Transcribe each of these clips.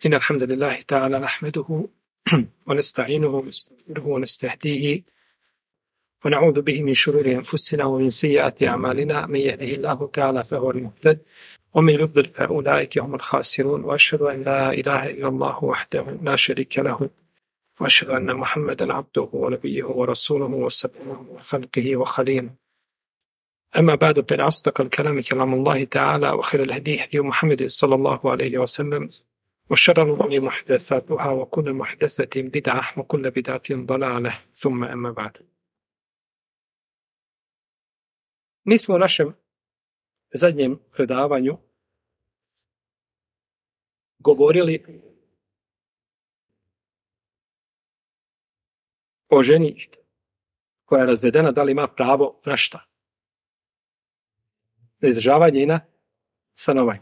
إن الحمد لله تعالى نحمده ونستعينه ونستغفره ونستهديه ونعوذ به من شرور أنفسنا ومن سيئات أعمالنا. من يهده الله تعالى فهو المهتد ومن يضلل فأولئك هم الخاسرون. وأشهد أن لا إله إلا الله وحده لا شريك له وأشهد أن محمدا عبده ونبيه ورسوله وسبحانه من خلقه وخليله. أما بعد، فإن أصدق الكلام كلام الله تعالى، وخير الهدي هدي محمد صلى الله عليه وسلم، وشر الأمور محدثاتها، وكل محدثة بدعة، وكل بدعة ضلالة، ثم أما بعد. Mi smo u našem zadnjem predavanju govorili o ženi koja je razvedena, da li ima pravo na šta? Na izdržavanje i na stanovanje.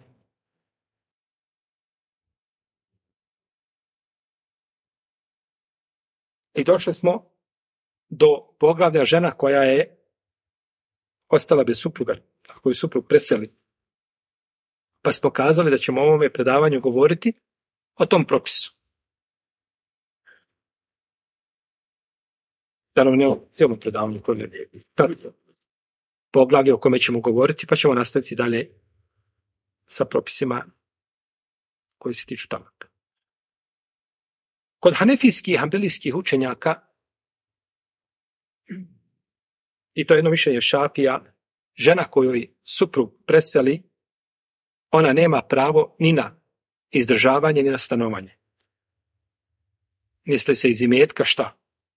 I došli smo do poglavlja žena koja je ostala bez supruga, ako je suprug preseli. Pa smo kazali da ćemo u ovome predavanju govoriti o tom propisu. Naravno, ne o cijelom predavanju koje je poglavlje o kome ćemo govoriti, pa ćemo nastaviti dalje sa propisima koji se tiču talaka. Kod hanefijskih i hanbelijskih učenjaka, i to je jedno mišljenje Šafija, žena kojoj suprug preseli, ona nema pravo ni na izdržavanje, ni na stanovanje. Misli se iz imetka šta?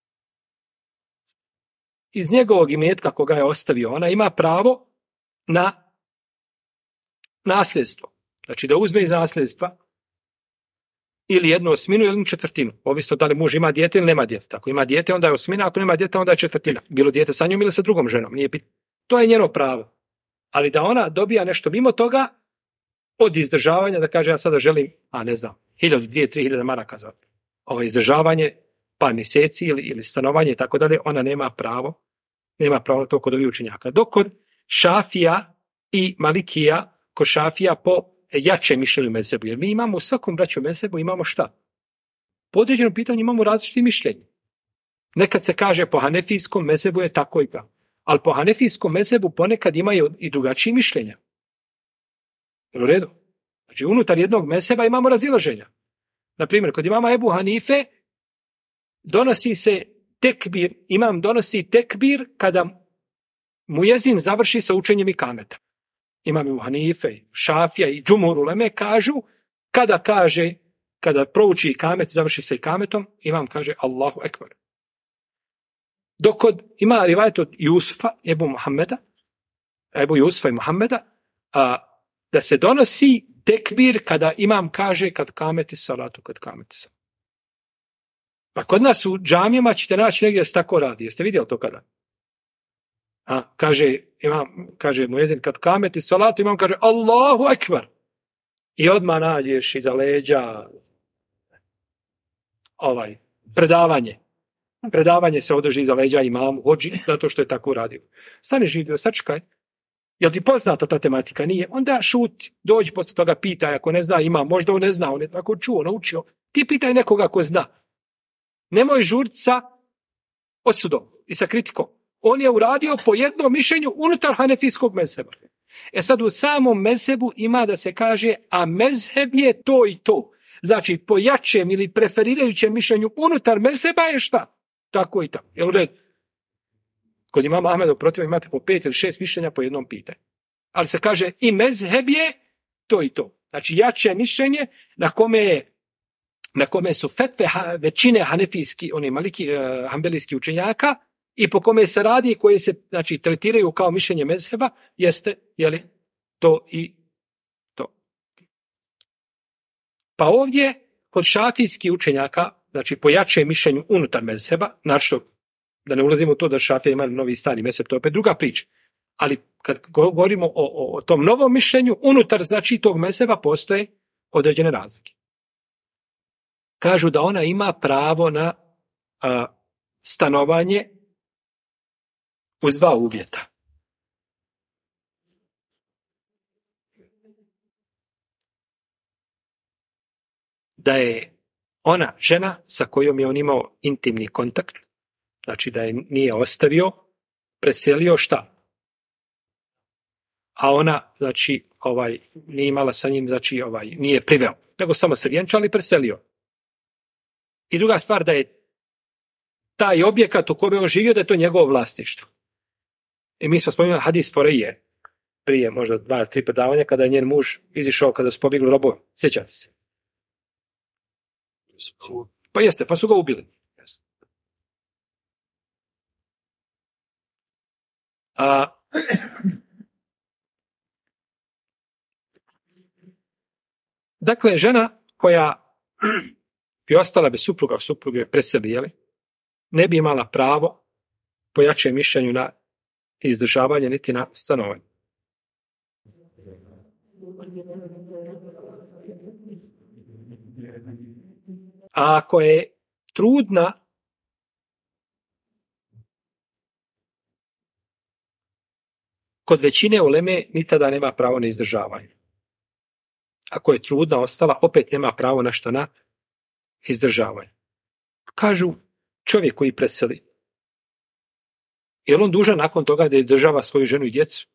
Iz njegovog imetka koga je ostavio, ona ima pravo na nasljedstvo. Znači da uzme iz nasljedstva ili 1/8 ili 1/4. Ovisno da li muž ima dijete ili nema dijete. Ako ima dijete, onda je 1/8, ako nema dijete, onda je 1/4. Bilo dijete sa njom ili sa drugom ženom. Nije bitno. To je njeno pravo. Ali da ona dobija nešto mimo toga, od izdržavanja, da kaže ja sada želim, 1000, 2000, 3000 maraka za ovo izdržavanje, par mjeseci ili stanovanje i tako dalje, ona nema pravo na to kod ovih učenjaka. Dok kod Šafija i Malikija, kod Šafija po jačem mišljenju mezhebu, jer mi imamo u svakom braću mezhebu imamo šta? Po određenom pitanju imamo različite mišljenje. Nekad se kaže po hanefijskom mezhebu je tako i tako, ali po hanefijskom mezhebu ponekad imaju i drugačije mišljenja. U redu. Znači, unutar jednog mezheba imamo razilaženja. Naprimjer, kod imama Ebu Hanife donosi se tekbir, imam donosi tekbir kada mujezin završi sa učenjem ikameta. Imam Ebu Hanife, Šafija i džumhur uleme kažu, kada prouči ikamet, završi sa ikametom, imam kaže Allahu ekber. Dok ima rivajet od Jusufa, Ebu Jusufa i Muhammeda, da se donosi tekbir kada imam kaže kad kameti salatu, kad kameti salatu. Pa kod nas u džamijama ćete naći negdje da se tako radi. Jeste vidjeli to kada? Kaže mujezin kad kameti salatu, imam kaže Allahu ekber. I odmah nađeš iza leđa predavanje. Predavanje se održi iza leđa imamu, hođi, zato što je tako radio. Stani živio, sačekaj. Jel ti poznata ta tematika? Nije. Onda šuti, dođi posle toga, pitaj, ako ne zna imam, možda on ne zna, on je tako čuo, naučio. Ti pitaj nekoga ko zna. Nemoj žuriti sa osudom i sa kritikom. On je uradio po jednom mišljenju unutar hanefijskog mezheba. Sad u samom mezhebu ima da se kaže, a mezheb je to i to. Znači, po jačem ili preferirajućem mišljenju unutar mezheba je šta? Tako i tako. Jel u redu? Kod imama Ahmeda protiv imate po 5 ili 6 mišljenja po jednom pitanju. Ali se kaže i mezheb je to i to. Znači jače mišljenje na kome su fetve većine hanefijski, hanbelijski učenjaka i po kome se radi, koje se znači tretiraju kao mišljenje mezheba, jeste to i to. Pa ovdje kod šafijskih učenjaka, znači po jačem mišljenju unutar mezheba, znači da ne ulazimo u to da Šafija ima novi stari mezheb, to je opet druga priča. Ali kad govorimo o tom novom mišljenju, unutar znači tog mezheba postoje određene razlike. Kažu da ona ima pravo na stanovanje uz 2 uvjeta. da je ona žena sa kojom je on imao intimni kontakt, znači da je nije ostavio, preselio šta? A ona, znači, nije imala sa njim, znači, nije priveo, nego samo se vjenčali i preselio. I druga stvar, da je taj objekat u kome on živio, da je to njegovo vlasništvo. I mi smo spomenuli hadis Foreje, prije možda 2-3 predavanja, kada je njen muž izišao, kada su pobjegli robovi. Sjećate se? Pa jeste, pa su ga ubili. Dakle, žena koja bi ostala bez supruga, supruge je preselili, ne bi imala pravo po jačem mišljenju na izdržavanje niti na stanovanje. A ako je trudna, kod većine uleme ni tada nema pravo na izdržavanje. Ako je trudna ostala, opet nema pravo na što na izdržavanje. Kažu, čovjek koji preseli, je li on dužan nakon toga da izdržava svoju ženu i djecu?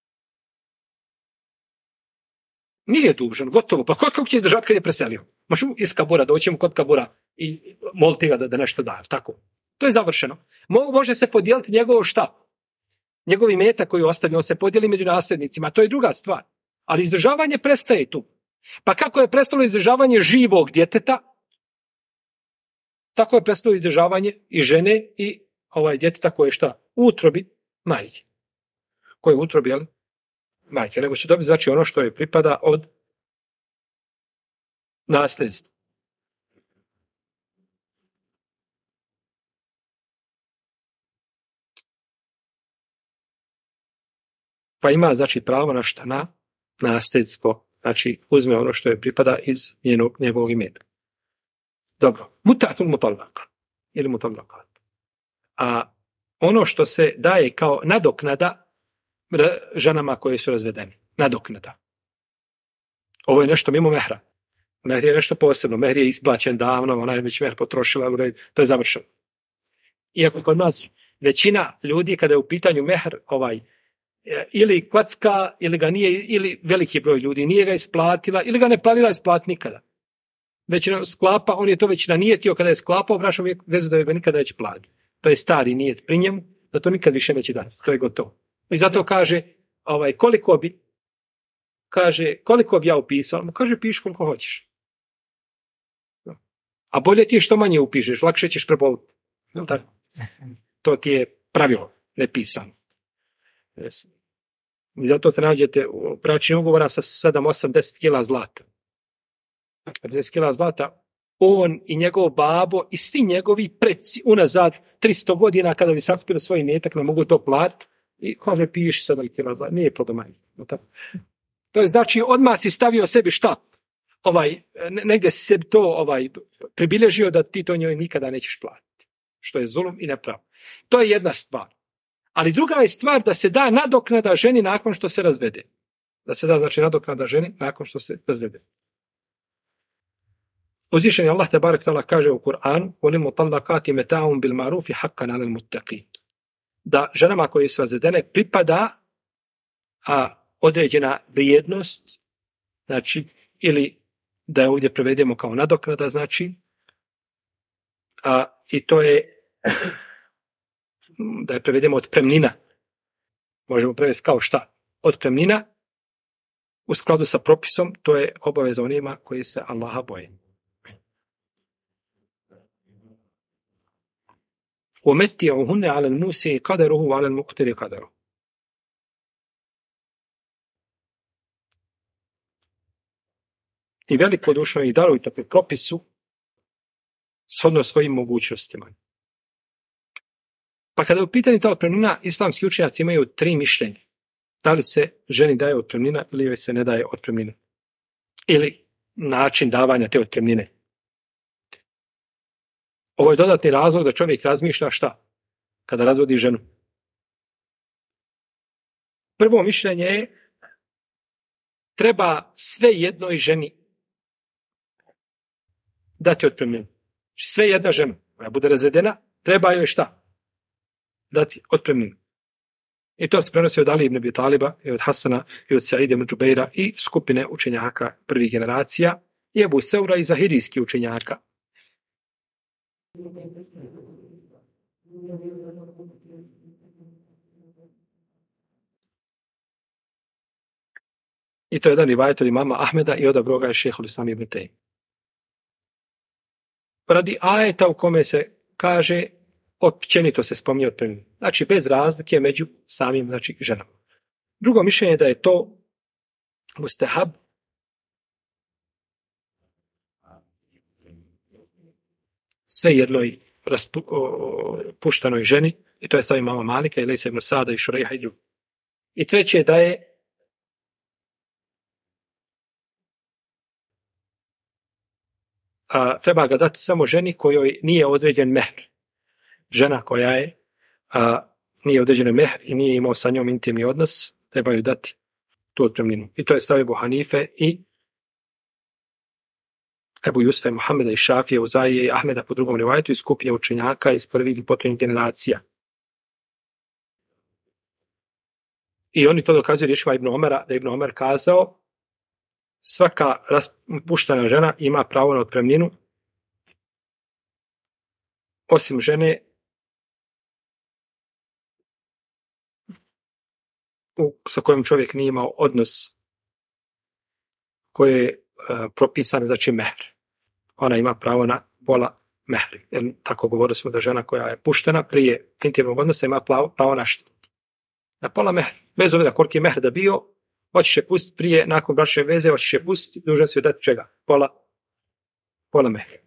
Nije dužan, gotovo. Pa kako će izdržati kad je preselio? Možemo iz kabura, doćemo kod kabura i moliti ga da nešto daje. Tako. To je završeno. Može se podijeliti njegovo šta? Njegov imetak koji ostavi, on se podijeli među nasljednicima. To je druga stvar. Ali izdržavanje prestaje tu. Pa kako je prestalo izdržavanje živog djeteta, tako je prestalo izdržavanje i žene i djeteta koje je šta? U utrobi majke. Koje je u utrobi, jel? Majke. Nego će dobiti znači ono što je pripada od nasljedstva. Pa ima znači pravo na šta? Na nasljedstvo. Znači uzme ono što je pripada iz njegovog imetka. Dobro. Mutatul mutallaka. Ili mutallakat. A ono što se daje kao nadoknada ženama koje su razvedene. Nadoknada. Ovo je nešto mimo mehra. Mehr je nešto posebno. Mehr je isplaćen davno, ona je već mehr potrošila, to je završeno. Iako kod nas većina ljudi kada je u pitanju mehr ili kvacka, ili ga nije, ili veliki broj ljudi nije ga isplatila, ili ga ne planira isplatiti nikada. Većina sklapa, on je to već nanijetio kada je sklapao, brašom uvijek vezu da je nikada neće platiti. To je stari nijet pri njemu, da to nikad više neće dati. To je gotovo. I zato kaže, koliko bi ja upisao? Kaže, piši koliko hoćeš. A bolje ti je što manje upišeš, lakše ćeš preboliti. To ti je pravilo, nepisano. Zato se nađete u bračnim ugovora sa 7, 8, 10 kila zlata. 10 kila zlata, on i njegov babo i svi njegovi preci unazad 300 godina kada bi sakupili svoj imetak ne mogu to platiti i kaže piši 7 kila zlata. Nije problem. To je znači odmah si stavio sebi šta? Negdje si sebi to pribilježio da ti to njoj nikada nećeš platiti. Što je zulum i nepravo. To je jedna stvar. Ali druga je stvar da se da nadoknada ženi nakon što se razvede. Da se da znači nadoknada ženi nakon što se razvede. Uzvišeni Allah tebarek ta'ala kaže u Kur'anu: "Volil mutallaqati mata'un bil ma'rufi haqqan 'alal muttaqin." Da ženama koje su razvedene pripada određena vrijednost, znači ili da je ovdje prevedemo kao nadoknada, znači i to je da je prevedemo otpremnina. Možemo prevesti kao šta? Otpremnina u skladu sa propisom, to je obaveza onima koji se Allaha boje. وَمَتِّعُهُنَّ عَلَى الْمُوسِعِ قَدَرُهُ وَعَلَى الْمُقْتِرِ قَدَرُهُ. I velikodušno ih darujte po propisu shodno svojim mogućnostima. Pa kada je u pitanju ta otpremnina, islamski učenjaci imaju 3 mišljenja. Da li se ženi daje otpremnina ili joj se ne daje otpremnina. Ili način davanja te otpremnine. Ovo je dodatni razlog da čovjek razmišlja šta? Kada razvodi ženu. Prvo mišljenje je treba sve jednoj ženi dati otpremninu. Znači, sve jedna žena koja bude razvedena, treba joj šta? Dati otpremninu. I to se prenosi od Ali ibn Abi Taliba, i od Hasana, i od Saida ibn Džubeira, i skupine učenjaka prvih generacija, i Ebu Seura i zahirijskih učenjaka. I to je jedan rivajet od imama Ahmeda i odabrao ga je šejhul Islam ibn Tejmije. Radi ajeta u kome se kaže, općenito se spominje otpremnina. Znači, bez razlike među samim, znači, ženama. Drugo mišljenje je da je to mustahab, svejednoj puštanoj ženi, i to je stav imama Malika i Lejsa ibn Sada i Šurejha i drugi. I treće je da je treba ga dati samo ženi kojoj nije određen mehr. Žena koja je nije određen mehr i nije imao sa njom intimni odnos, treba ju dati tu otpremninu. I to je stav Ebu Hanife i Ebu Jusufa i Muhameda i Šafije, Uzaije i Ahmeda po drugom rivajetu i skupine učenjaka iz prvih i posljednjih generacija. I oni to dokazuju riječima Ibn Omera, da je Ibn Omer kazao svaka puštana žena ima pravo na otpremninu osim žene sa kojom čovjek nije imao odnos koje je propisan, znači mehr. Ona ima pravo na pola mehri. Jer tako govorili smo da žena koja je puštena prije intimnog odnosa ima pravo na što? Na pola mehri. Bez obzira koliki je mehr da bio, hoćeš je pustiti prije, nakon bračne veze, hoćeš je pustiti, dužan si joj dati čega? Pola mehri.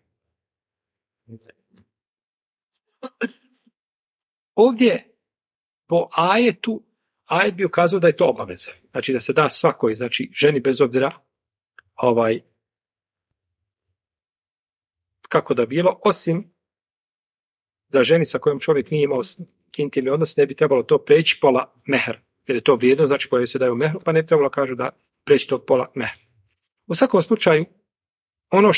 Ovdje po ajetu, ajet bi ukazao da je to obaveza. Znači da se da svakoj, znači ženi bez obzira kako da bilo, osim da ženi sa kojom čovjek nije imao intimni odnos ne bi trebalo to preći pola mehr. Jer je to vrijedno, znači koje se daju mehru, pa ne trebalo kažu da preći to pola mehr. U svakom slučaju, ono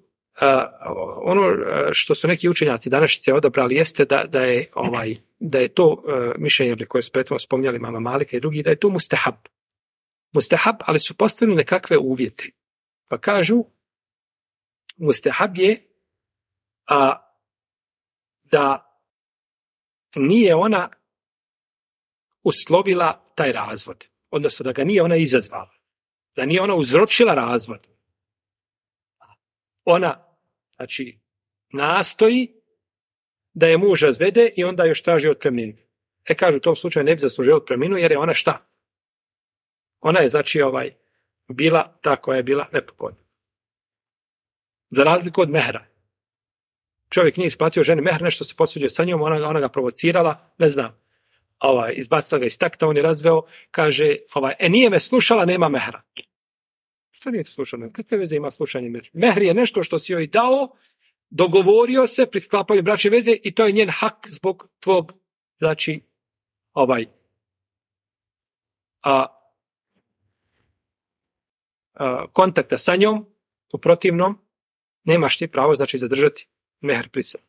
što su neki učenjaci današnjice odabrali jeste da je to mišljenje koje su prethodno spominjali mama Malika i drugi, da je to mustahab. Mustahab, ali su postavili nekakve uvjete. Pa kažu, mustahab je da nije ona uslovila taj razvod. Odnosno da ga nije ona izazvala. Da nije ona uzročila razvod. Ona, znači, nastoji da je muž razvede i onda još traži otpremninu. Kažu, u tom slučaju ne bi zaslužila otpremninu jer je ona šta? Ona je, znači, bila ta koja je bila nepogodna. Za razliku od mehra. Čovjek nije isplatio ženi mehr, nešto se posuđuje sa njom, ona ga provocirala, ne znam, izbacila ga iz takta, on je razveo, kaže, nije me slušala, nema mehra. Što nije slušano? Kakve veze ima slušanje mehra? Mehr je nešto što si joj dao, dogovorio se pri sklapanju bračne veze i to je njen hak zbog tvog, znači, kontakta sa njom, u protivnom, nemaš ti pravo, znači, zadržati mehr pri sebi.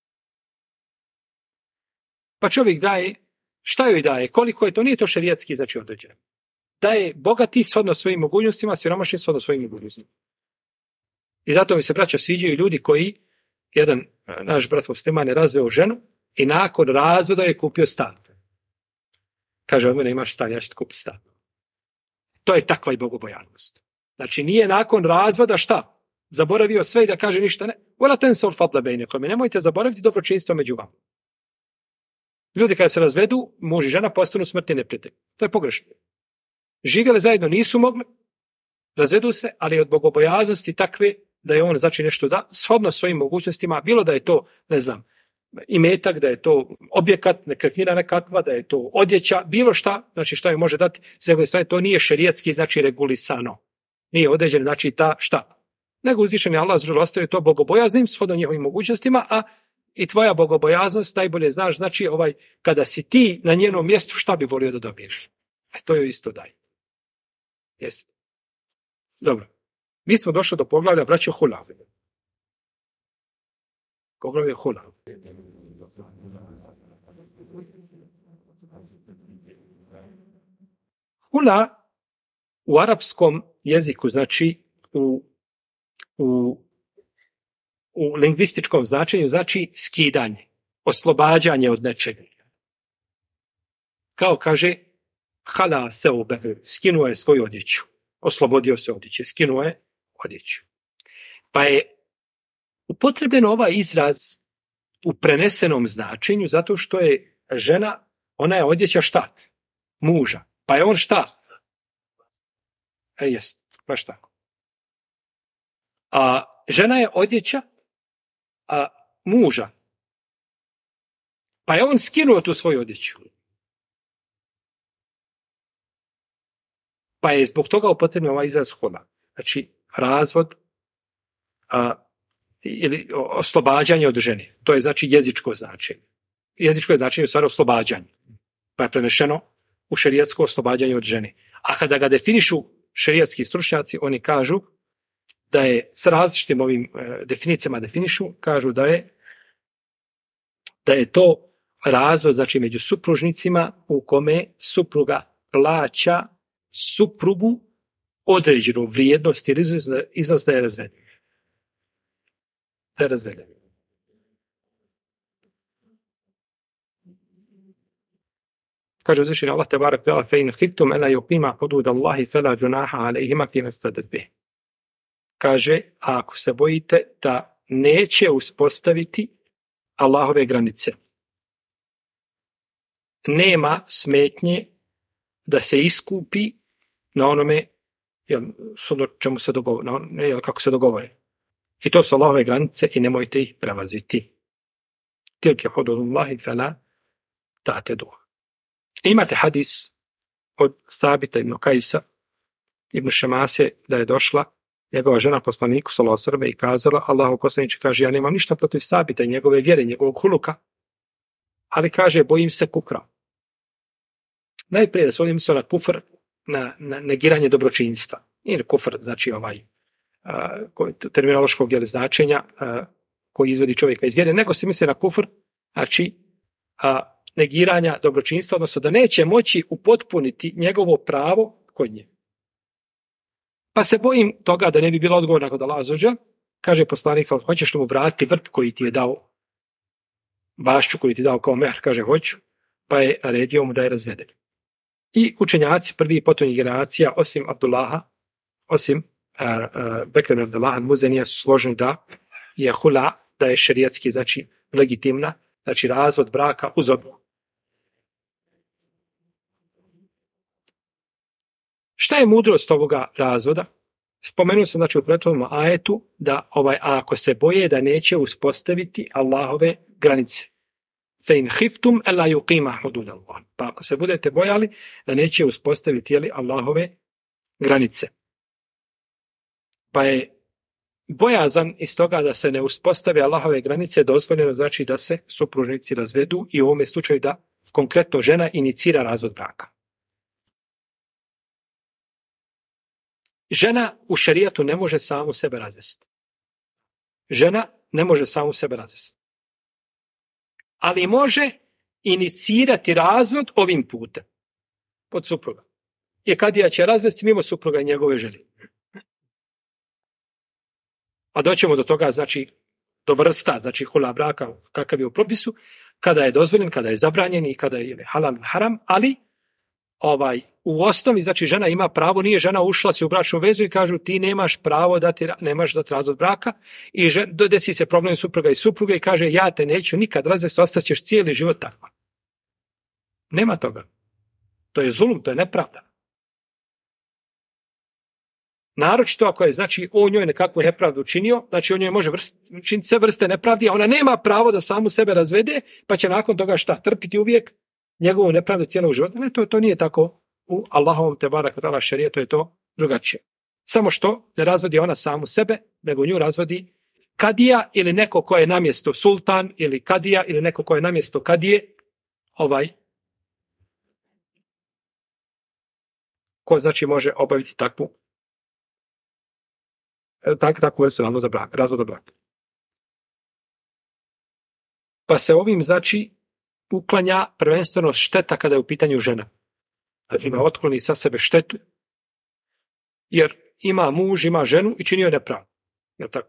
Pa čovjek daje, šta joj daje, koliko je to, nije to šerijatski, znači, određeno. Daje bogati shodno svojim mogućnostima, siromašni shodno svojim mogućnostima. I zato mi se, braćo, sviđaju ljudi koji, jedan naš brat musliman je razveo ženu i nakon razvoda je kupio stan. Kaže, od mene imaš stan, ja ću ti kupiti stan. To je takva i bogobojaznost. Znači, nije nakon razvoda šta? Zaboravio sve i da kaže ništa ne. Vola tensol fadla bejnekom. Nemojte zaboraviti dobročinstvo među vama. Ljudi kada se razvedu, muž i žena postanu smrtni neprijatelji. To je pogrešno. Živjeli zajedno nisu mogli, razvedu se, ali od bogobojaznosti takve da je on, znači, nešto da, shodno svojim mogućnostima, bilo da je to, ne znam, imetak, da je to objekat, nekretnina nekakva, da je to odjeća, bilo šta, znači šta je može dati, s njegove strane, to nije šerijatski, znači regulisano. Nije određeno, znači ta šta. Nego uzvišeni Allah ostavio to bogobojaznim, shodno njihovim mogućnostima, a i tvoja bogobojaznost, najbolje znaš, znači kada si ti na njenom mjestu, šta bi volio da dobiješ? To joj isto daj. Jeste. Dobro. Mi smo došli do poglavlja braćo Hulav. Poglavlje hula. Hula u arapskom jeziku, znači u lingvističkom značenju, znači skidanje, oslobađanje od nečega. Kao kaže, hala seube, skinuo je svoju odjeću, oslobodio se odjeće, skinuo je odjeću. Pa je upotrebljen ovaj izraz u prenesenom značenju zato što je žena, ona je odjeća šta? Muža. Pa je on šta? Jest, baš tako. A žena je odjeća muža. Pa je on skinuo tu svoju odjeću. Pa je zbog toga upotrebljen ovaj izraz hula. Znači, razvod ili oslobađanje od žene. To je znači jezičko značenje. Jezičko je značenje u stvari oslobađanje. Pa je prenešeno u šerijatsko oslobađanje od žene. A kada ga definišu šerijatski stručnjaci, oni kažu da je s različitim ovim definicijama kažu da je to razvod znači među supružnicima u kome supruga plaća suprugu određenu vrijednost ili iznos da je razveden. Da je razveden. Kaže uzvišeni Allah tebarek ve fe in khiftum alla yuqima hudud Allahi fala junaha alayhima fima iftadat bih. Kaže, a ako se bojite da neće uspostaviti Allahove granice, nema smetnje da se iskupi na onome čemu se dogovore, kako se dogovore. I to su Allahove granice i nemojte ih prelaziti. Tilke hududullahi fala ta'teduha. Imate hadis od Sabita ibn Kajsa ibn Šemase da je došla njegova žena poslaniku sallallahu alejhi ve sellem i kazala: Allahu poslaniče, kaže, ja nemam ništa protiv Sabita i njegove vjere, njegovog huluka, ali kaže, bojim se kufra. Najprije da se ovdje mislio na kufr, na negiranje dobročinstva. Nije kufr, znači terminološkog značenja koji izvodi čovjeka iz vjere, nego se misli na kufr, znači negiranja dobročinstva, odnosno da neće moći upotpuniti njegovo pravo kod nje. Pa se bojim toga da ne bi bilo odgovorna kod Allaha azza wa džel. Kaže poslanik, hoćeš li mu vratiti vrt koji ti je dao, bašću koju ti je dao kao mehr? Kaže, hoću. Pa je naredio mu da je razvede. I učenjaci prvi i potonjih generacija, osim Abdullaha, osim Bekra Abdullaha Muzenija, su složeni da je hula, da je šerijatski, znači legitimna, znači razvod braka uz odluku. Šta je mudrost ovoga razvoda? Spomenuo sam znači u prethodnom ajetu da ako se boje da neće uspostaviti Allahove granice. Fe in khiftum alla yuqima hudud Allah. Pa ako se budete bojali da neće uspostaviti Allahove granice. Pa je bojazan iz toga da se ne uspostave Allahove granice dozvoljeno znači da se supružnici razvedu i u ovome slučaju da konkretno žena inicira razvod braka. Žena u šerijatu ne može samu sebe razvesti. Žena ne može samu sebe razvesti. Ali može inicirati razvod ovim putem. Od supruga. I kadija će razvesti mimo supruga i njegove želje. A doćemo do toga, znači, do vrsta, znači hula braka, kakav je u propisu, kada je dozvoljen, kada je zabranjen i kada je halal haram, ali u osnovi, znači žena ima pravo, nije žena ušla se u bračnu vezu i kažu ti nemaš pravo nemaš dati razvod braka i desi se problem supruga i supruge i kaže ja te neću nikad razvesti, ostaćeš cijeli život tako. Nema toga. To je zulum, to je nepravda. Naročito ako je, znači, on njoj nekakvu nepravdu učinio, znači on njoj može učiniti sve vrste nepravdi, a ona nema pravo da samu sebe razvede, pa će nakon toga šta? Trpiti uvijek njegovu nepravdu cijelog života. Ne, to nije tako u Allahovom tebarak vatala šerijetu, je to drugačije. Samo što ne razvodi ona samu sebe, nego nju razvodi kadija ili neko ko je namjesto sultan ili kadija ili neko ko je namjesto kadije, ko znači može obaviti takvu vrstu razvoda braka. Pa se ovim, znači, uklanja prvenstveno šteta kada je u pitanju žena. Znači, ima otkloni sa sebe štetu, jer ima muž, ima ženu i čini joj nepravdu. Jel tako?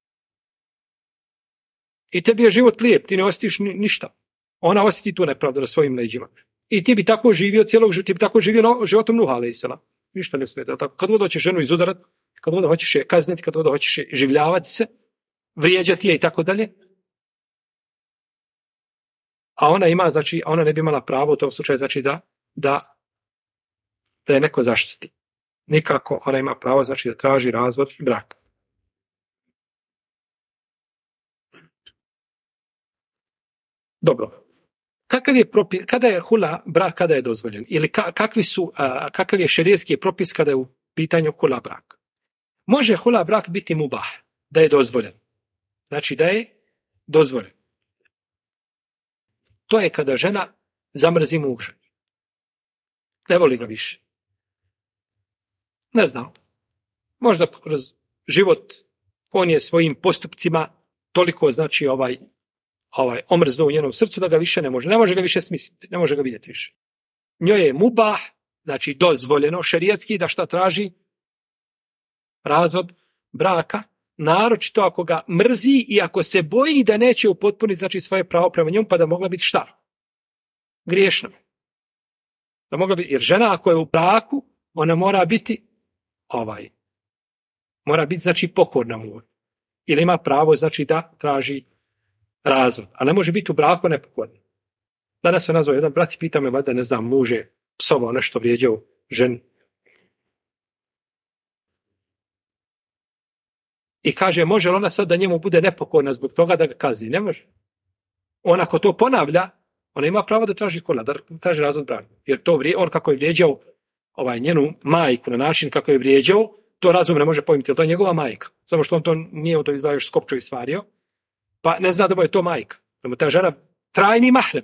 I tebi je život lijep, ti ne osjetiš ništa. Ona osjeti tu nepravdu na svojim leđima. I ti bi tako živio cijelog života, ti bi tako živio životom Nuha alejselam. Ništa ne smeta. Tako? Kad god hoćeš ženu izudarat, kad god hoćeš je kazniti, kad god hoćeš je življavati se, vrijeđati je i tako dalje. A ona ima, znači, ona ne bi imala pravo u tom slučaju, znači da je neko zaštiti. Nikako ona ima pravo, znači da traži razvod braka. Dobro. Kakav je propis, kada je hula brak, kada je dozvoljen? Ili kakav je šerijski propis kada je u pitanju hula brak? Može hula brak biti mubah, da je dozvoljen. Znači da je dozvoljen. To je kada žena zamrzi muža. Ne voli ga više. Ne znam. Možda kroz život on je svojim postupcima toliko, znači, omrznuo u njenom srcu da ga više ne može ga više smisliti, ne može ga vidjeti više. Njoj je mubah, znači dozvoljeno šerijatski da šta traži? Razvod braka, naročito ako ga mrzi i ako se boji da neće upotpuniti, znači, svoje pravo prema njemu, pa da mogla biti šta? Griješna. Da mogla biti, jer žena ako je u braku, ona mora biti znači, pokorna mu. Ili ima pravo, znači, da traži razvod. A ne može biti u braku nepokorna. Danas se nazvao jedan brat i pita me, valjda, ne znam, muže psovao nešto, vrijeđao ženu. I kaže, može li ona sad da njemu bude nepokorna zbog toga da ga kazni? Ne može. On ako to ponavlja, ona ima pravo da traži kola, da traži razvod braka. Jer to on kako je vrijeđao njenu majku na način kako je vrijeđao, to razum ne može pojmiti, jer to je njegova majka. Samo što on to nije to izgleda još skopčo i stvario, pa ne zna da mu je to majka. Da mu ta žena trajni mahrem.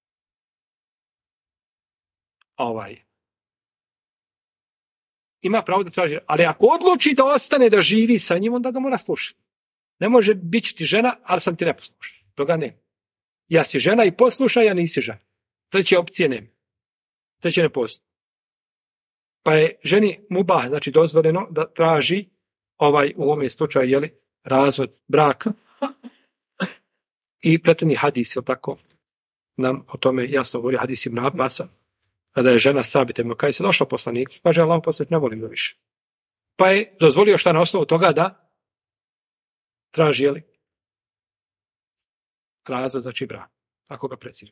Ima pravo da traži, ali ako odluči da ostane da živi sa njim, onda ga mora slušati. Ne može biti ti žena, ali sam ti neposlušan. Toga ne. Ja si žena i poslušaj, ja nisi žena. Treće opcije nema. Treće ne postoji. Pa je ženi mubah, znači dozvoljeno da traži u ovome slučaju, razvod braka. I prethodni hadis, tako, nam o tome jasno govori hadis Ibn Abbasa, kada je žena Sabit ibn Kajs došla poslaniku, kaže, Allahu poslanik, ne volim ga više. Pa je dozvolio šta na osnovu toga da traži, razvod, znači brak, ako ga precizira.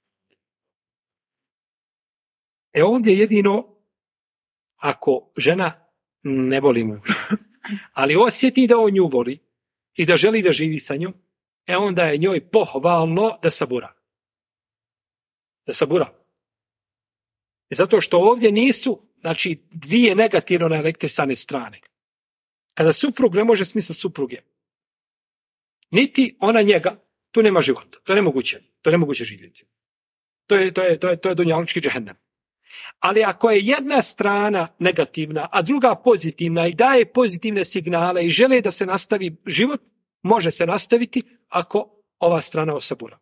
Ovdje jedino ako žena ne voli muža, ali osjeti da on nju voli i da želi da živi sa njom, onda je njoj pohvalno da sabura. Da sabura. I zato što ovdje nisu, znači, dvije negativno naelektrisane strane. Kada suprug ne može smisliti supruge, niti ona njega, tu nema života. To je nemoguće. To je nemoguće živjeti. To je dunjalučki džehennem. Ali ako je jedna strana negativna, a druga pozitivna i daje pozitivne signale i žele da se nastavi život, može se nastaviti ako ova strana osabura.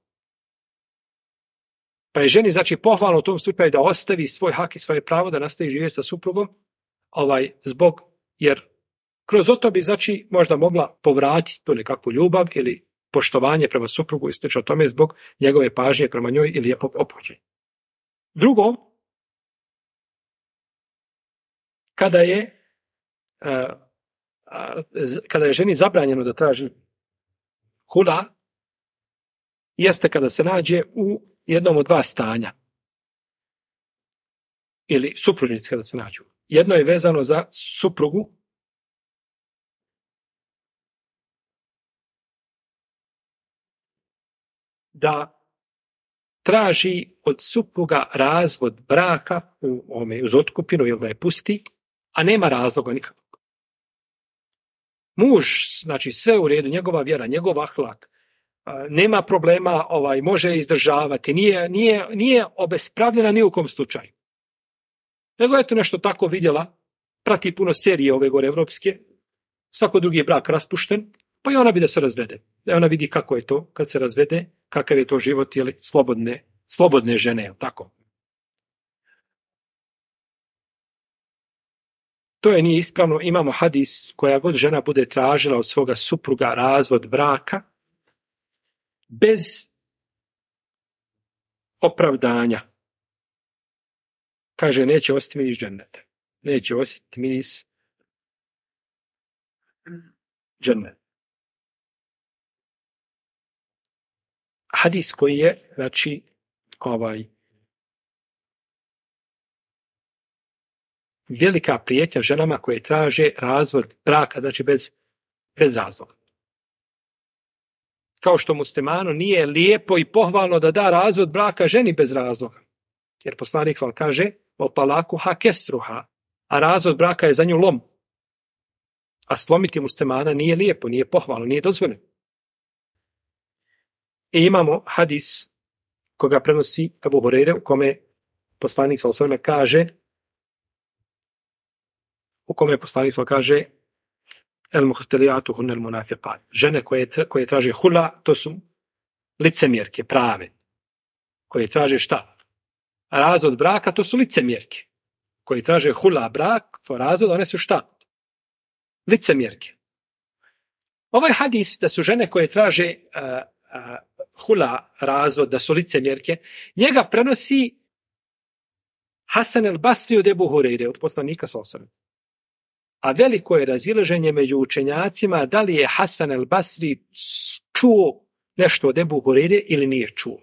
Pa je ženi, znači, pohvalno u tom slučaju da ostavi svoj hak i svoje pravo da nastavi živjeti sa suprugom, zbog, jer kroz to bi, znači, možda mogla povratiti tu nekakvu ljubav ili poštovanje prema suprugu i slično tome zbog njegove pažnje prema njoj ili lijepog ophođenja. Drugo, kada je ženi zabranjeno da traži hula, jeste kada se nađe u jednom od dva stanja. Ili supružnici kada se nađu. Jedno je vezano za suprugu, da traži od supruga razvod braka uz otkupinu ili da je pusti, a nema razloga nikakvog. Muž, znači sve u redu, njegova vjera, njegov ahlak, nema problema, može izdržavati, nije obespravljena ni u kom slučaju. Nego je to nešto tako vidjela, prati puno serije ove gore evropske, svako drugi je brak raspušten, Pa i ona bi da se razvede. Da ona vidi kako je to kad se razvede, kakav je to život, jeli, slobodne žene, je tako? To je nije ispravno. Imamo hadis koja god žena bude tražila od svoga supruga razvod braka bez opravdanja. Kaže, neće osjetiti miris dženneta. Neće osjetiti miris dženneta. Hadis koji je, znači, velika prijetnja ženama koje traže razvod braka, znači bez razloga. Kao što muslimanu nije lijepo i pohvalno da da razvod braka ženi bez razloga. Jer poslanik sam kaže, opalaku ha kesruha, a razvod braka je za nju lom. A slomiti muslimana nije lijepo, nije pohvalno, nije dozvoljeno. I imamo hadis koga prenosi Abu Hurajra, u kome poslanik sa osvrme kaže, el muhtelijatu hunnel munafiqat. Žene koje traže hula, to su licemjerke, prave. Koje traže šta? Razvod braka, to su licemjerke. Koji traže hula, brak, razvod, one su šta? Licemjerke. Ovaj hadis da su žene koje traže hula, razvod, da su licemjerke, njega prenosi Hasan el-Basri od Ebu Hurajre, od poslanika sa osvrme. A veliko je razilaženje među učenjacima da li je Hasan el-Basri čuo nešto od Ebu Hurajre ili nije čuo.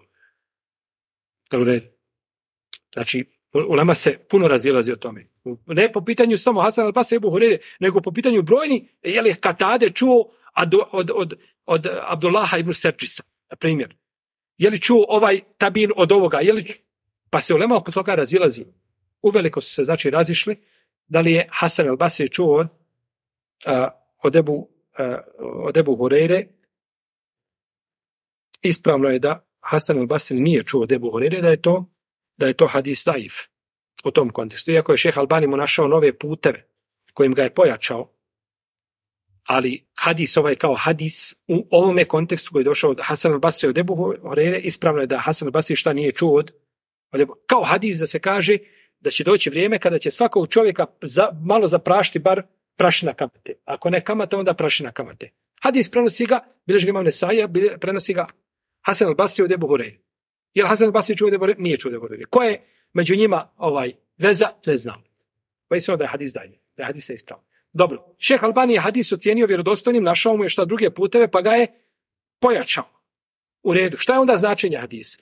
Znači, ulema se puno razilazi o tome. Ne po pitanju samo Hasan el-Basri i Ebu Hurajre, nego po pitanju brojni, je li Katade čuo od Abdullaha ibn Serčisa, na primjer. Je li čuo ovaj tabin od ovoga? Pa se ulema oko toga razilazi. Uveliko su se, znači, razišli da li je Hasan el-Basri čuo od Ebu Hurajre. Ispravno je da Hasan el-Basri nije čuo od Ebu Hurajre, da je to hadis daif u tom kontekstu. Iako je šejh Albani mu našao nove puteve kojim ga je pojačao, ali hadis ovaj kao hadis u ovome kontekstu koji je došao od Hasan el-Basri od Ebu Hurajre, ispravno je da Hasan el-Basri šta nije čuo od kao hadis da se kaže da će doći vrijeme kada će svakog čovjeka malo zaprašiti bar prašina kamate. Ako ne kamata, onda prašina kamate. Hadis prenosi ga, bilježi ga Imam Nesaija, prenosi ga Hasan el-Basri od Ebu Hurajre. Jel Hasan el-Basri čuo od Ebu Hurajre? Nije čuo od Ebu Hurajre. Ko je među njima veza? Ne znam. Pa ispravno da je hadis dalje. Da je hadis ispravno. Dobro. Šejh Albani je hadis ocijenio vjerodostojnim, našao mu je šta druge puteve, pa ga je pojačao. U redu. Šta je onda značenje hadisa?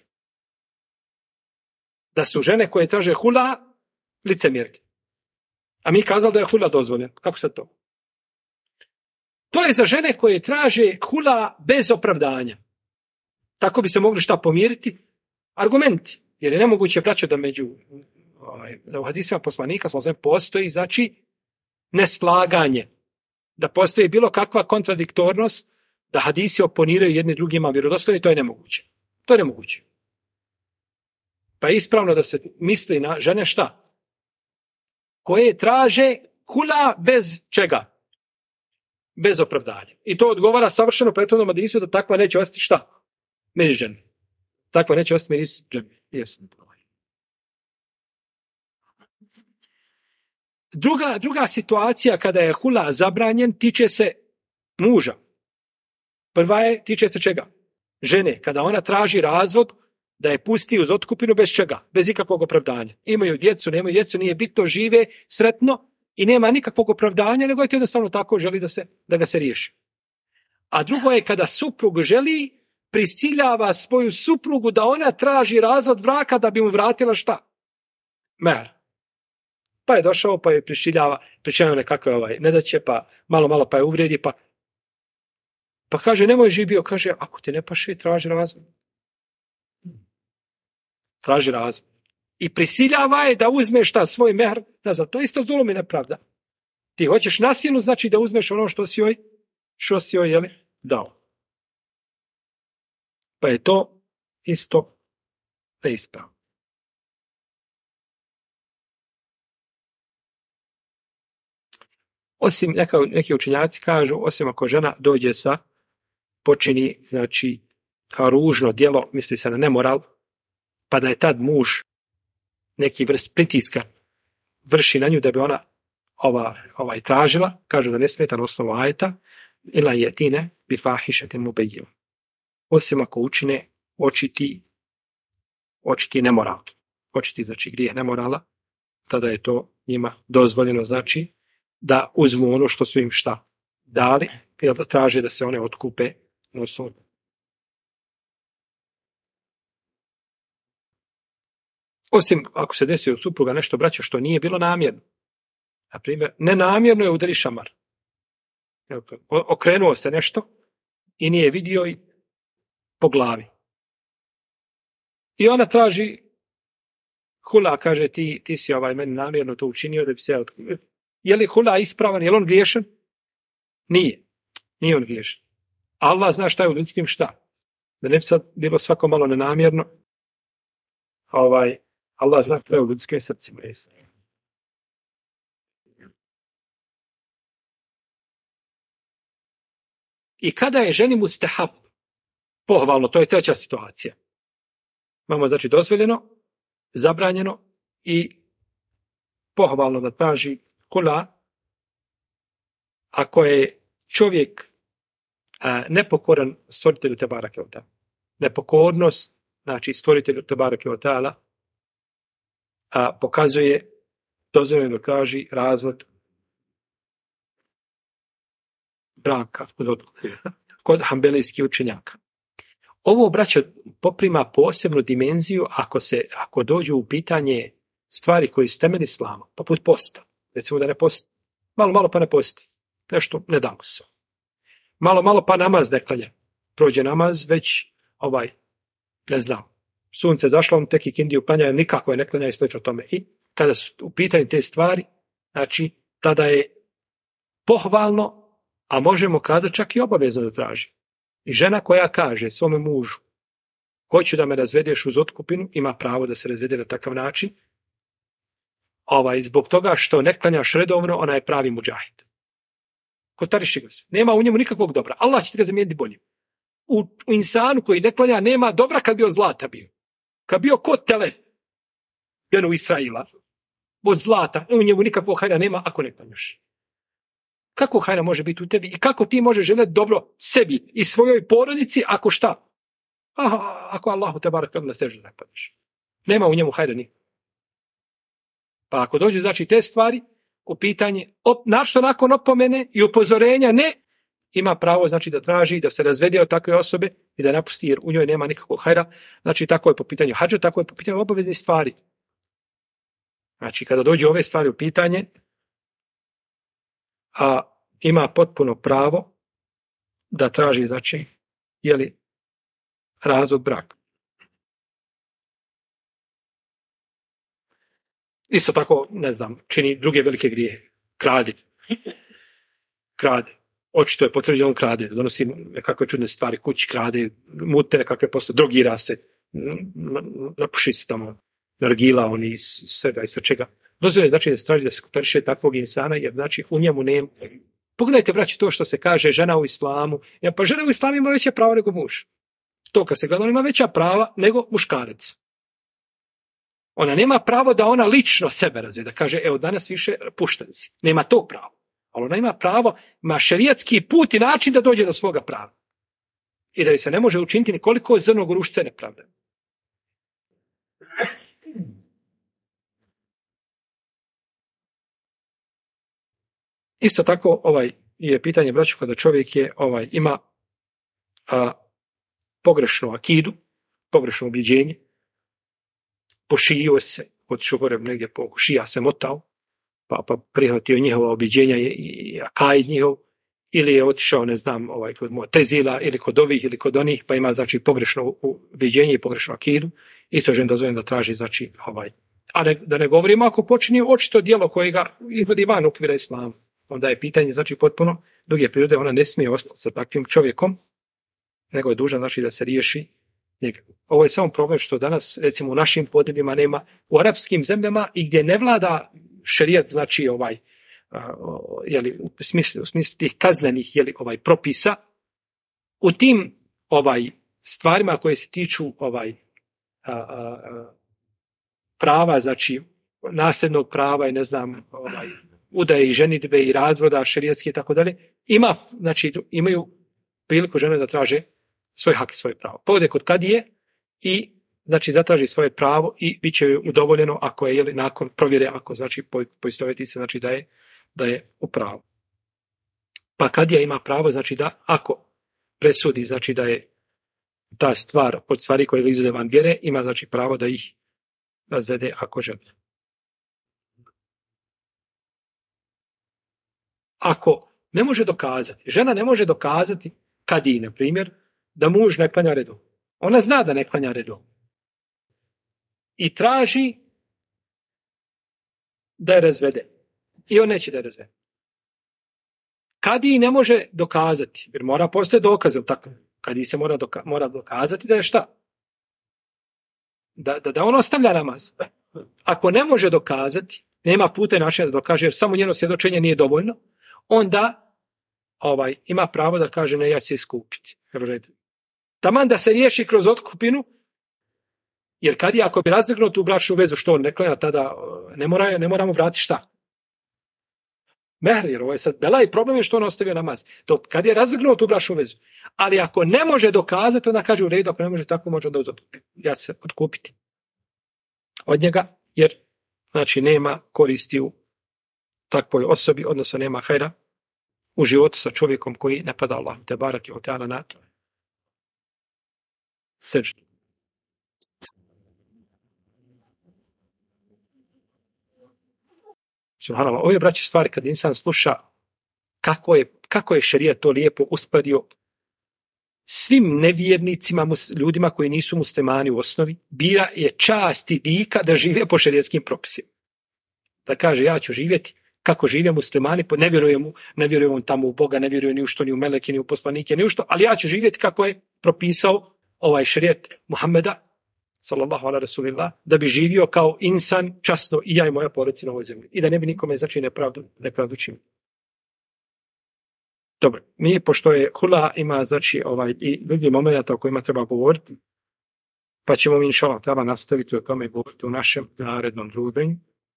Da su žene koje traže hula licemjerke. A mi kazali da je hula dozvoljen. Kako se to? To je za žene koje traže hula bez opravdanja. Tako bi se mogli šta pomiriti? Argumenti. Jer je nemoguće, braćo, da da u hadisima poslanika postoji, znači, neslaganje. Da postoji bilo kakva kontradiktornost, da hadisi oponiraju jedni drugima vjerodostojni, to je nemoguće. To je nemoguće. Pa je ispravno da se misli na žene šta? Koje traže hula bez čega? Bez opravdanja. I to odgovara savršeno prethodnom hadisu da takva neće ostati šta? Miris dženne. Takva neće ostati miris dženne. Jesu. Druga situacija kada je hula zabranjen tiče se muža. Prva je, tiče se čega? Žene. Kada ona traži razvod, da je pusti uz otkupinu bez čega? Bez ikakvog opravdanja. Imaju djecu, nemaju djecu, nije bitno, žive sretno i nema nikakvog opravdanja, nego je to jednostavno tako, želi da ga se riješi. A drugo je kada suprug želi, prisiljava svoju suprugu da ona traži razvod braka da bi mu vratila šta? Mehr. Pa je došao, pa je prisiljava nekakve nedaće, pa malo pa je uvredi, pa kaže, nemoj živio, kaže, ako ti ne paše, traži razvod. Traži razvod. I prisiljava je da uzme šta, svoj mehr nazad. To je isto zulum i nepravda. Ti hoćeš na silu, znači da uzmeš ono što si joj dao. Pa je to isto neispravno. Osim, neki učenjaci kažu, osim ako žena dođe sa počini, znači, kao ružno djelo, misli se na nemoral, pa da je tad muž neki vrst pritiska vrši na nju da bi ona tražila, kaže da ne smeta na osnovu ajeta, ila jetine bi fahišetin mubejim. Osim ako učine očiti nemoral. Očiti, znači, grijeh nemorala, tada je to njima dozvoljeno, znači, da uzmu ono što su im šta dali, ili da traže da se one otkupe na osnovu. Osim ako se desi od supruga nešto, braćo, što nije bilo namjerno. Na primjer, nenamjerno je udari šamar. Okrenuo se nešto i nije vidio i po glavi. I ona traži hula, kaže ti si meni namjerno to učinio da bi se otkrio. Je li hula ispravan, je li on griješan? Nije on griješan. Allah zna šta je u ljudskim šta. Da ne bi sad bilo svako malo nenamjerno. Allah zna šta je u ljudskim srcima. I kada je ženi mustahab, pohvalno, to je treća situacija. Imamo, znači, dozvoljeno, zabranjeno i pohvalno da traži kula ako je čovjek nepokoran stvoritelju Tebarake ve Teala. Nepokornost, znači stvoritelju Tebarake ve Teala, pokazuje, dozvoljeno da traži razvod braka kod hambelijskih učenjaka. Ovo, braćo, poprima posebnu dimenziju ako dođu u pitanje stvari koji su temelj islama, poput posta. Recimo da ne posti. Malo pa ne posti. Nešto ne damo se. Malo pa namaz ne klanja. Prođe namaz, već ne znam. Sunce zašlo, on tek ikindiju klanja, nikako je ne klanja i slično tome. I kada su u pitanju te stvari, znači, tada je pohvalno, a možemo kazati čak i obavezno da traži. I žena koja kaže svome mužu, hoću da me razvedeš uz otkupinu, ima pravo da se razvede na takav način. Zbog toga što ne klanjaš redovno, ona je pravi mudžahid. Kotariši ga se. Nema u njemu nikakvog dobra. Allah će ti ga zamijeniti boljim. U insanu koji ne klanja nema dobra kad bio zlata bio. Kad bio kod tele, benu Israila, od zlata, u njemu nikakvog hajra nema ako ne klanjaš. Kako hajra može biti u tebi i kako ti možeš željeti dobro sebi i svojoj porodici ako šta? Ako Allahu te barek na seždu ne padneš. Nema u njemu hajra nikako. Pa ako dođu, znači, te stvari u pitanje, našto nakon opomene i upozorenja ne, ima pravo, znači, da traži da se razvede od takve osobe i da napusti, jer u njoj nema nikakvog hajra. Znači, tako je po pitanju hadža, tako je po pitanju obaveznih stvari. Znači, kada dođu ove stvari u pitanje, ima potpuno pravo da traži, znači, razvod braka. Isto tako, ne znam, čini druge velike grijehe. Krade. Očito je potvrđeno, on krade. Donosi nekakve čudne stvari, kući krade, mute nekakve posle, drogira se, napuši se tamo, nargila, oni iz svega, iz sve čega. Dozvoljeno je, znači, da se traži da se kotariše takvog insana, jer, znači, u njemu nema. Pogledajte, braći, to što se kaže žena u islamu. Pa žena u islamu ima veća prava nego muž. To kad se gleda, ona ima veća prava nego muškarac. Ona nema pravo da ona lično sebe razvije, da kaže, evo danas više pušten si. Nema tog prava. Ali ona ima pravo, ima šerijatski put i način da dođe do svoga prava. I da joj se ne može učiniti nikoliko zrnog rušce nepravde. Isto tako, je pitanje, braću, kada čovjek je, ima pogrešnu akidu, pogrešno ubjeđenje, pošijio se, otišao gore negdje po šija se motao, pa prihvatio njihova objeđenja i akajd njihov, ili je otišao, ne znam, kod Mu'tezila, ili kod ovih, ili kod onih, pa ima, znači, pogrešno ubjeđenje i pogrešnu akidu, isto žen dozvoljeno da traži, znači, a da ne govorimo ako počini očito djelo kojega izvodi van okvira islama, onda je pitanje, znači, potpuno druge prirode, ona ne smije ostati sa takvim čovjekom, nego je dužan, znači, da se riješi njega. Ovo je samo problem što danas, recimo, u našim podnebljima nema, u arapskim zemljama i gdje ne vlada šerijat, znači, u smislu tih kaznenih, propisa, u tim stvarima koje se tiču prava, znači nasljednog prava i ne znam, udaje i ženidbe i razvoda šerijatske i tako dalje, imaju priliku žene da traže svoj hak i svoje pravo. Povode kod kadije i znači zatraži svoje pravo i bit će joj udovoljeno ako je nakon provjere, ako znači poistovjeti se, znači da je u pravu. Pa kadija ima pravo, znači da ako presudi, znači da je ta stvar od stvari koje izvode van vjere, ima znači pravo da ih razvede ako želi. Ako ne može dokazati, žena ne može dokazati kadiji, na primjer, da muž ne klanja redom. Ona zna da ne klanja redom. I traži da je razvede. I on neće da je razvede. Kadiji ne može dokazati, jer mora postoje dokaz, tako? Kadiji se mora dokazati da je šta? Da on ostavlja namaz. Ako ne može dokazati, nema puta i načina da dokaže, jer samo njeno svjedočenje nije dovoljno, onda ima pravo da kaže ne, ja ću se iskupiti. Taman da se riješi kroz otkupinu, jer kadija ako bi razvrgnuo tu bračnu vezu, što on ne klanja, tada ne moramo vratiti šta? Mehr, jer ovo je sad belaj, problem je što on ostavio namaz. To kad je razvrgnuo tu bračnu vezu. Ali ako ne može dokazati, onda kaže u redu, ako ne može tako, može da ja se otkupiti od njega, jer znači nema koristi u takvoj osobi, odnosno nema hajra u životu sa čovjekom koji ne pada Allah te barak i oteala na seždu. Subhanallah, ove braće stvari kad insan sluša kako je šerijat to lijepo uskladio svim nevjernicima, ljudima koji nisu muslimani u osnovi, bira je čast i dika da žive po šerijatskim propisima. Da kaže, ja ću živjeti kako žive muslimani, ne vjerujem tamo u Boga, ne vjerujem ni u što, ni u meleke, ni u poslanike, ni u što, ali ja ću živjeti kako je propisao ovaj šerijat Muhammeda, sallallahu ala rasulillah, da bi živio kao insan časno i ja i moja porodica na ovoj zemlji. I da ne bi nikome znači nepravdu činio. Dobro, mi pošto je hula ima znači i drugi momenta o kojima treba govoriti, pa ćemo mi inšallah treba nastaviti o tome govoriti u našem narednom druženju.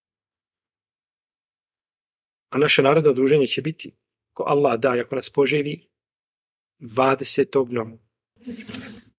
A naše naredno druženje će biti, ako Allah da, ako nas poživi, 20. novembra.